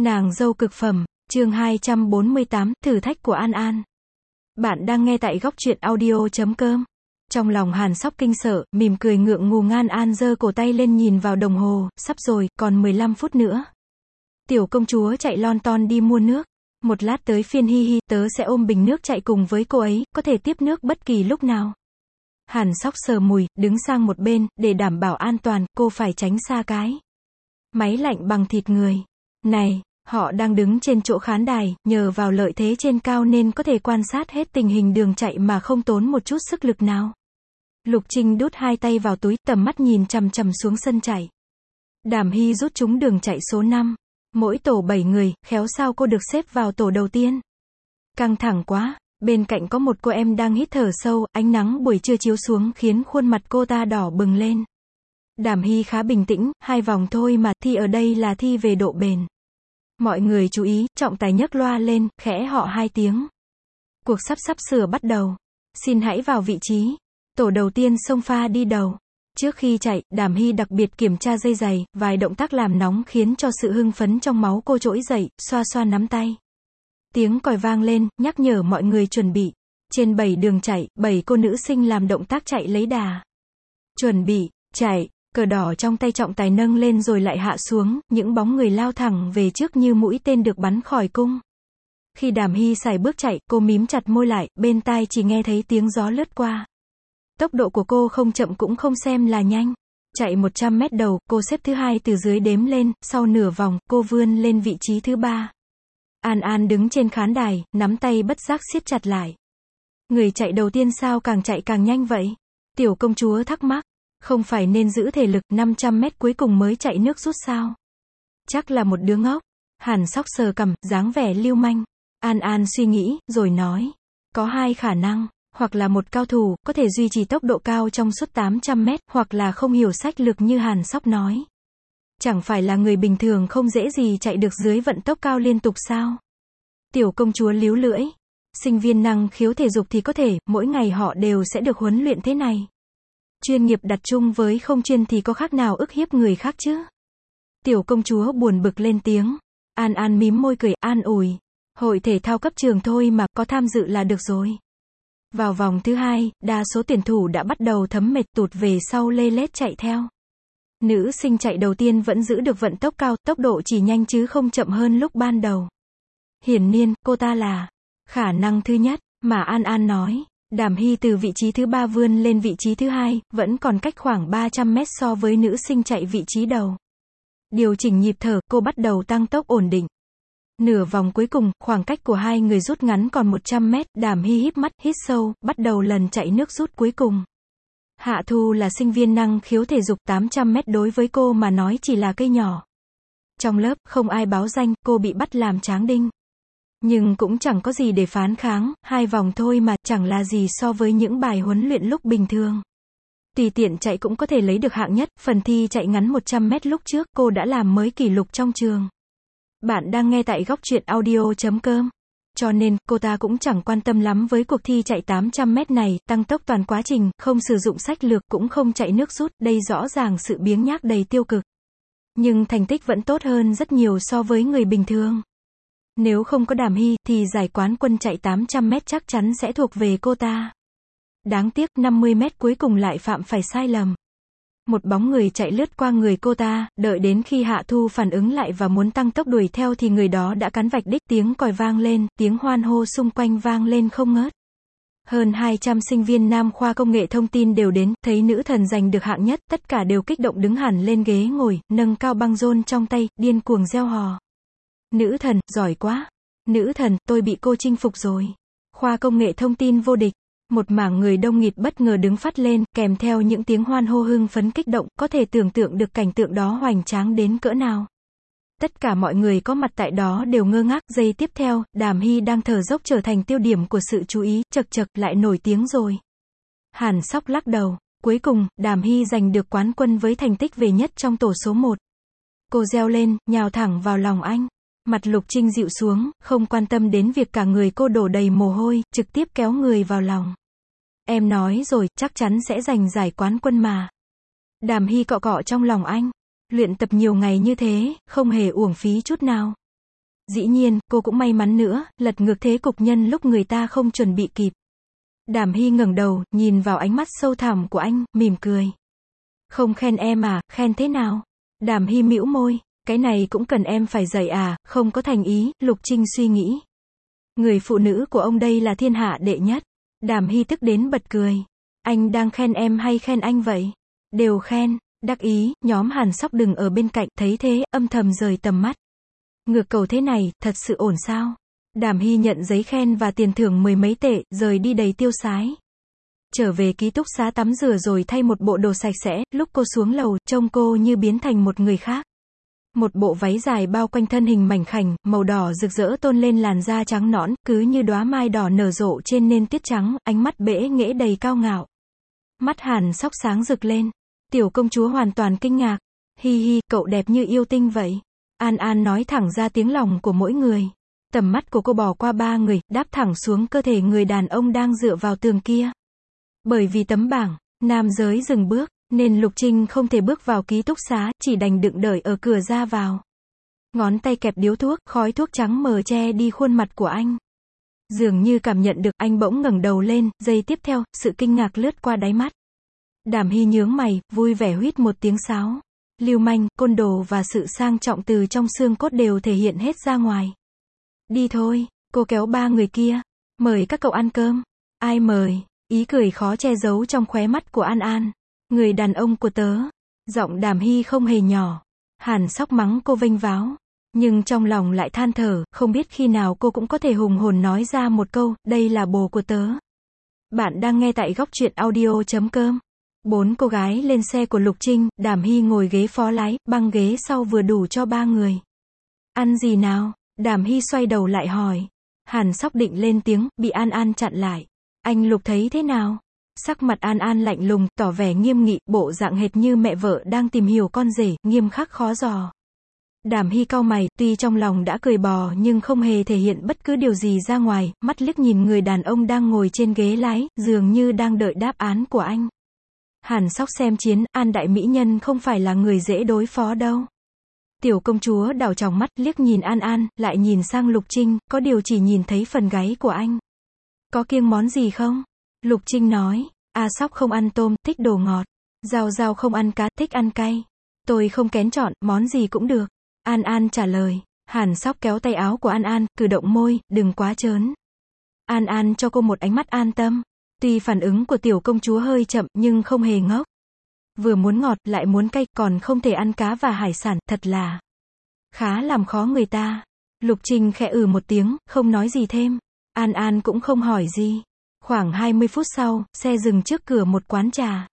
Nàng dâu cực phẩm, chương 248, thử thách của An An. Bạn đang nghe tại góc truyện audio.com. Trong lòng Hàn Sóc kinh sợ, mỉm cười ngượng ngùng. An An giơ cổ tay lên nhìn vào đồng hồ, sắp rồi, còn 15 phút nữa. Tiểu công chúa chạy lon ton đi mua nước. Một lát tới phiên Hi Hi, tớ sẽ ôm bình nước chạy cùng với cô ấy, có thể tiếp nước bất kỳ lúc nào. Hàn Sóc sờ mùi, đứng sang một bên, để đảm bảo an toàn, cô phải tránh xa cái máy lạnh bằng thịt người. Này, họ đang đứng trên chỗ khán đài, nhờ vào lợi thế trên cao nên có thể quan sát hết tình hình đường chạy mà không tốn một chút sức lực nào. Lục Trinh đút hai tay vào túi, tầm mắt nhìn chằm chằm xuống sân chạy. Đàm Hy rút trúng đường chạy số 5. Mỗi tổ 7 người, khéo sao cô được xếp vào tổ đầu tiên. Căng thẳng quá, bên cạnh có một cô em đang hít thở sâu, ánh nắng buổi trưa chiếu xuống khiến khuôn mặt cô ta đỏ bừng lên. Đàm Hy khá bình tĩnh, 2 vòng thôi mà, thi ở đây là thi về độ bền. Mọi người chú ý, trọng tài nhấc loa lên, khẽ họ 2 tiếng. Cuộc sắp sửa bắt đầu. Xin hãy vào vị trí. Tổ đầu tiên xông pha đi đầu. Trước khi chạy, Đàm Hy đặc biệt kiểm tra dây giày, vài động tác làm nóng khiến cho sự hưng phấn trong máu cô trỗi dậy, xoa xoa nắm tay. Tiếng còi vang lên, nhắc nhở mọi người chuẩn bị. Trên 7 đường chạy, 7 cô nữ sinh làm động tác chạy lấy đà. Chuẩn bị, chạy. Cờ đỏ trong tay trọng tài nâng lên rồi lại hạ xuống, những bóng người lao thẳng về trước như mũi tên được bắn khỏi cung. Khi Đàm Hy sải bước chạy, cô mím chặt môi lại, bên tai chỉ nghe thấy tiếng gió lướt qua. Tốc độ của cô không chậm cũng không xem là nhanh. Chạy 100 mét đầu, cô xếp thứ 2 từ dưới đếm lên, sau nửa vòng, cô vươn lên vị trí thứ 3. An An đứng trên khán đài, nắm tay bất giác siết chặt lại. Người chạy đầu tiên sao càng chạy càng nhanh vậy? Tiểu công chúa thắc mắc. Không phải nên giữ thể lực 500 mét cuối cùng mới chạy nước rút sao? Chắc là một đứa ngốc. Hàn Sóc sờ cằm, dáng vẻ lưu manh. An An suy nghĩ, rồi nói. Có 2 khả năng, hoặc là một cao thủ, có thể duy trì tốc độ cao trong suốt 800 mét, hoặc là không hiểu sách lược như Hàn Sóc nói. Chẳng phải là người bình thường không dễ gì chạy được dưới vận tốc cao liên tục sao? Tiểu công chúa líu lưỡi. Sinh viên năng khiếu thể dục thì có thể, mỗi ngày họ đều sẽ được huấn luyện thế này. Chuyên nghiệp đặt chung với không chuyên thì có khác nào ức hiếp người khác chứ? Tiểu công chúa buồn bực lên tiếng. An An mím môi cười, an ủi. Hội thể thao cấp trường thôi mà, có tham dự là được rồi. Vào vòng thứ 2, đa số tuyển thủ đã bắt đầu thấm mệt, tụt về sau lê lết chạy theo. Nữ sinh chạy đầu tiên vẫn giữ được vận tốc cao, tốc độ chỉ nhanh chứ không chậm hơn lúc ban đầu. Hiển nhiên, cô ta là khả năng thứ nhất, mà An An nói. Đàm Hy từ vị trí thứ 3 vươn lên vị trí thứ 2, vẫn còn cách khoảng 300 mét so với nữ sinh chạy vị trí đầu. Điều chỉnh nhịp thở, cô bắt đầu tăng tốc ổn định. Nửa vòng cuối cùng, khoảng cách của 2 người rút ngắn còn 100 mét, Đàm Hy híp mắt, hít sâu, bắt đầu lần chạy nước rút cuối cùng. Hạ Thu là sinh viên năng khiếu thể dục, 800 mét đối với cô mà nói chỉ là cây nhỏ. Trong lớp, không ai báo danh, cô bị bắt làm tráng đinh. Nhưng cũng chẳng có gì để phán kháng, 2 vòng thôi mà, chẳng là gì so với những bài huấn luyện lúc bình thường. Tùy tiện chạy cũng có thể lấy được hạng nhất, phần thi chạy ngắn 100 mét lúc trước, cô đã làm mới kỷ lục trong trường. Bạn đang nghe tại góc truyện audio.com. Cho nên, cô ta cũng chẳng quan tâm lắm với cuộc thi chạy 800 mét này, tăng tốc toàn quá trình, không sử dụng sách lược, cũng không chạy nước rút, đây rõ ràng sự biếng nhác đầy tiêu cực. Nhưng thành tích vẫn tốt hơn rất nhiều so với người bình thường. Nếu không có Đàm Hy, thì giải quán quân chạy 800 mét chắc chắn sẽ thuộc về cô ta. Đáng tiếc, 50 mét cuối cùng lại phạm phải sai lầm. Một bóng người chạy lướt qua người cô ta, đợi đến khi Hạ Thu phản ứng lại và muốn tăng tốc đuổi theo thì người đó đã cán vạch đích, tiếng còi vang lên, tiếng hoan hô xung quanh vang lên không ngớt. Hơn 200 sinh viên nam khoa công nghệ thông tin đều đến, thấy nữ thần giành được hạng nhất, tất cả đều kích động đứng hẳn lên ghế ngồi, nâng cao băng rôn trong tay, điên cuồng reo hò. Nữ thần, giỏi quá. Nữ thần, tôi bị cô chinh phục rồi. Khoa công nghệ thông tin vô địch. Một mảng người đông nghịt bất ngờ đứng phắt lên, kèm theo những tiếng hoan hô hưng phấn kích động, có thể tưởng tượng được cảnh tượng đó hoành tráng đến cỡ nào. Tất cả mọi người có mặt tại đó đều ngơ ngác, giây tiếp theo, Đàm Hy đang thở dốc trở thành tiêu điểm của sự chú ý, chậc chậc, lại nổi tiếng rồi. Hàn Sóc lắc đầu. Cuối cùng, Đàm Hy giành được quán quân với thành tích về nhất trong tổ số 1. Cô reo lên, nhào thẳng vào lòng anh. Mặt Lục Trinh dịu xuống, không quan tâm đến việc cả người cô đổ đầy mồ hôi, trực tiếp kéo người vào lòng. Em nói rồi, chắc chắn sẽ giành giải quán quân mà. Đàm Hy cọ cọ trong lòng anh. Luyện tập nhiều ngày như thế, không hề uổng phí chút nào. Dĩ nhiên, cô cũng may mắn nữa, lật ngược thế cục nhân lúc người ta không chuẩn bị kịp. Đàm Hy ngẩng đầu, nhìn vào ánh mắt sâu thẳm của anh, mỉm cười. Không khen em à, khen thế nào? Đàm Hy mỉu môi, cái này cũng cần em phải dạy à, không có thành ý, Lục Trinh suy nghĩ. Người phụ nữ của ông đây là thiên hạ đệ nhất. Đàm Hy tức đến bật cười. Anh đang khen em hay khen anh vậy? Đều khen, đắc ý, nhóm Hàn Sóc đừng ở bên cạnh, thấy thế, âm thầm rời tầm mắt. Ngược cầu thế này, thật sự ổn sao? Đàm Hy nhận giấy khen và tiền thưởng 10 mấy tệ, rời đi đầy tiêu sái. Trở về ký túc xá tắm rửa rồi thay một bộ đồ sạch sẽ, lúc cô xuống lầu, trông cô như biến thành một người khác. Một bộ váy dài bao quanh thân hình mảnh khảnh, màu đỏ rực rỡ tôn lên làn da trắng nõn, cứ như đóa mai đỏ nở rộ trên nền tuyết trắng, ánh mắt bẽ nghễ đầy cao ngạo. Mắt Hàn Sóc sáng rực lên. Tiểu công chúa hoàn toàn kinh ngạc. Hi hi, cậu đẹp như yêu tinh vậy. An An nói thẳng ra tiếng lòng của mỗi người. Tầm mắt của cô bỏ qua ba người, đáp thẳng xuống cơ thể người đàn ông đang dựa vào tường kia. Bởi vì tấm bảng, nam giới dừng bước, nên Lục Trinh không thể bước vào ký túc xá, chỉ đành đựng đợi ở cửa ra vào. Ngón tay kẹp điếu thuốc, khói thuốc trắng mờ che đi khuôn mặt của anh. Dường như cảm nhận được, anh bỗng ngẩng đầu lên, giây tiếp theo, sự kinh ngạc lướt qua đáy mắt. Đàm Hy nhướng mày, vui vẻ huýt một tiếng sáo. Lưu manh, côn đồ và sự sang trọng từ trong xương cốt đều thể hiện hết ra ngoài. Đi thôi, cô kéo ba người kia. Mời các cậu ăn cơm. Ai mời? Ý cười khó che giấu trong khóe mắt của An An. Người đàn ông của tớ. Giọng Đàm Hy không hề nhỏ. Hàn Sóc mắng cô vênh váo. Nhưng trong lòng lại than thở, không biết khi nào cô cũng có thể hùng hồn nói ra một câu, đây là bồ của tớ. Bạn đang nghe tại góc truyện audio.com. 4 cô gái lên xe của Lục Trinh, Đàm Hy ngồi ghế phó lái, băng ghế sau vừa đủ cho ba người. Ăn gì nào? Đàm Hy xoay đầu lại hỏi. Hàn Sóc định lên tiếng, bị An An chặn lại. Anh Lục thấy thế nào? Sắc mặt An An lạnh lùng, tỏ vẻ nghiêm nghị, bộ dạng hệt như mẹ vợ đang tìm hiểu con rể, nghiêm khắc khó dò. Đàm Hy cau mày, tuy trong lòng đã cười bò nhưng không hề thể hiện bất cứ điều gì ra ngoài, mắt liếc nhìn người đàn ông đang ngồi trên ghế lái, dường như đang đợi đáp án của anh. Hàn Sóc xem chiến, An đại mỹ nhân không phải là người dễ đối phó đâu. Tiểu công chúa đảo tròng mắt, liếc nhìn An An, lại nhìn sang Lục Trinh, có điều chỉ nhìn thấy phần gáy của anh. Có kiêng món gì không? Lục Trinh nói, A Sóc không ăn tôm, thích đồ ngọt. Giao Giao không ăn cá, thích ăn cay. Tôi không kén chọn, món gì cũng được. An An trả lời. Hàn Sóc kéo tay áo của An An, cử động môi, đừng quá trớn. An An cho cô một ánh mắt an tâm. Tuy phản ứng của tiểu công chúa hơi chậm, nhưng không hề ngốc. Vừa muốn ngọt, lại muốn cay, còn không thể ăn cá và hải sản, thật là khá làm khó người ta. Lục Trinh khẽ một tiếng, không nói gì thêm. An An cũng không hỏi gì. Khoảng 20 phút sau, xe dừng trước cửa một quán trà.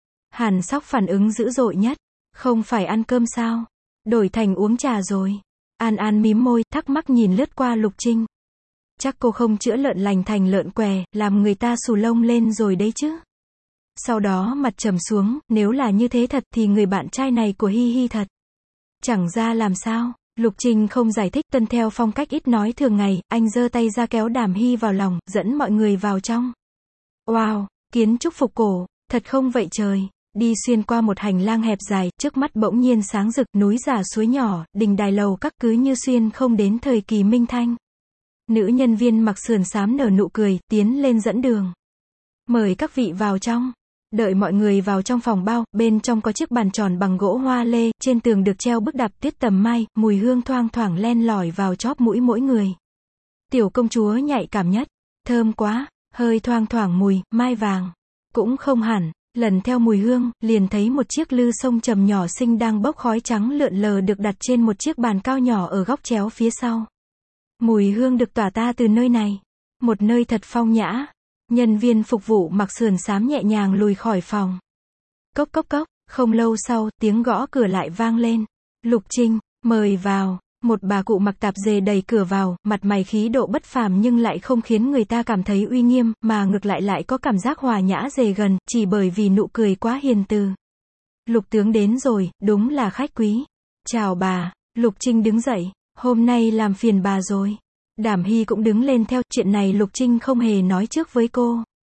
Hàn Sóc phản ứng dữ dội nhất. Không phải ăn cơm sao? Đổi thành uống trà rồi. An An mím môi, thắc mắc nhìn lướt qua Lục Trinh. Chắc cô không chữa lợn lành thành lợn què, làm người ta xù lông lên rồi đấy chứ. Sau đó mặt trầm xuống, nếu là như thế thật thì người bạn trai này của Hi Hi thật. Chẳng ra làm sao. Lục Trinh không giải thích, tuân theo phong cách ít nói thường ngày, anh giơ tay ra kéo Đàm Hy vào lòng, dẫn mọi người vào trong. Wow, kiến trúc phục cổ, thật không vậy trời. Đi xuyên qua một hành lang hẹp dài, trước mắt bỗng nhiên sáng rực, núi giả suối nhỏ, đình đài lầu các cứ như xuyên không đến thời kỳ Minh Thanh. Nữ nhân viên mặc sườn xám nở nụ cười, tiến lên dẫn đường. Mời các vị vào trong. Đợi mọi người vào trong phòng bao, bên trong có chiếc bàn tròn bằng gỗ hoa lê, trên tường được treo bức đạp tuyết tầm mai, mùi hương thoang thoảng len lỏi vào chóp mũi mỗi người. Tiểu công chúa nhạy cảm nhất. Thơm quá, hơi thoang thoảng mùi, mai vàng. Cũng không hẳn, lần theo mùi hương, liền thấy một chiếc lư sông trầm nhỏ xinh đang bốc khói trắng lượn lờ được đặt trên một chiếc bàn cao nhỏ ở góc chéo phía sau. Mùi hương được tỏa ra từ nơi này. Một nơi thật phong nhã. Nhân viên phục vụ mặc sườn xám nhẹ nhàng lùi khỏi phòng. Cốc cốc cốc, không lâu sau, tiếng gõ cửa lại vang lên. Lục Trinh, mời vào. Một bà cụ mặc tạp dề đẩy cửa vào, mặt mày khí độ bất phàm nhưng lại không khiến người ta cảm thấy uy nghiêm, mà ngược lại có cảm giác hòa nhã dề gần, chỉ bởi vì nụ cười quá hiền từ. Lục tướng đến rồi, đúng là khách quý. Chào bà. Lục Trinh đứng dậy. Hôm nay làm phiền bà rồi. Đàm Hy cũng đứng lên theo, chuyện này Lục Trinh không hề nói trước với cô.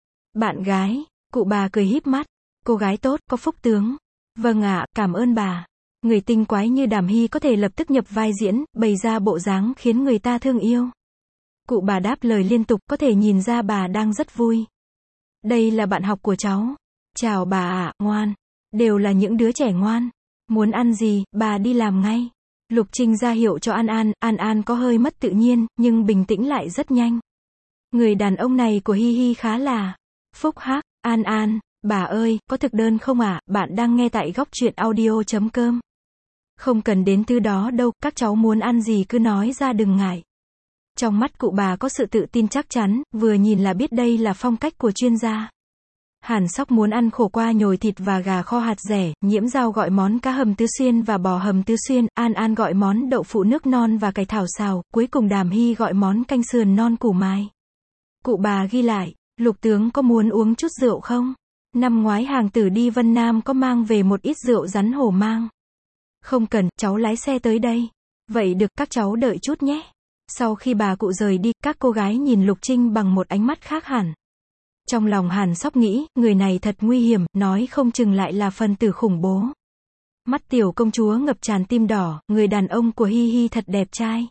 Bạn gái, cụ bà cười híp mắt. Cô gái tốt, có phúc tướng. Vâng ạ, cảm ơn bà. Người tinh quái như Đàm Hy có thể lập tức nhập vai diễn, bày ra bộ dáng khiến người ta thương yêu. Cụ bà đáp lời liên tục, có thể nhìn ra bà đang rất vui. Đây là bạn học của cháu. Chào bà ạ, ngoan. Đều là những đứa trẻ ngoan. Muốn ăn gì, bà đi làm ngay. Lục Trinh ra hiệu cho An An có hơi mất tự nhiên, nhưng bình tĩnh lại rất nhanh. Người đàn ông này của Hi Hi khá là phúc hắc. An, bà ơi, có thực đơn không ạ? Bạn đang nghe tại góc truyện audio.com. Không cần đến thứ đó đâu, các cháu muốn ăn gì cứ nói ra đừng ngại. Trong mắt cụ bà có sự tự tin chắc chắn, vừa nhìn là biết đây là phong cách của chuyên gia. Hàn Sóc muốn ăn khổ qua nhồi thịt và gà kho hạt dẻ, Nhiễm Dao gọi món cá hầm tứ xuyên và bò hầm tứ xuyên, An gọi món đậu phụ nước non và cải thảo xào, cuối cùng Đàm Hy gọi món canh sườn non củ mai. Cụ bà ghi lại, Lục tướng có muốn uống chút rượu không? Năm ngoái hàng tử đi Vân Nam có mang về một ít rượu rắn hổ mang. Không cần, cháu lái xe tới đây. Vậy được, các cháu đợi chút nhé. Sau khi bà cụ rời đi, các cô gái nhìn Lục Trinh bằng một ánh mắt khác hẳn. Trong lòng Hàn Sóc nghĩ, người này thật nguy hiểm, nói không chừng lại là phần tử khủng bố. Mắt tiểu công chúa ngập tràn tim đỏ, người đàn ông của Hi Hi thật đẹp trai.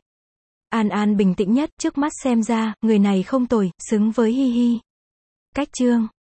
An bình tĩnh nhất, trước mắt xem ra, người này không tồi, xứng với Hi Hi. Cách chương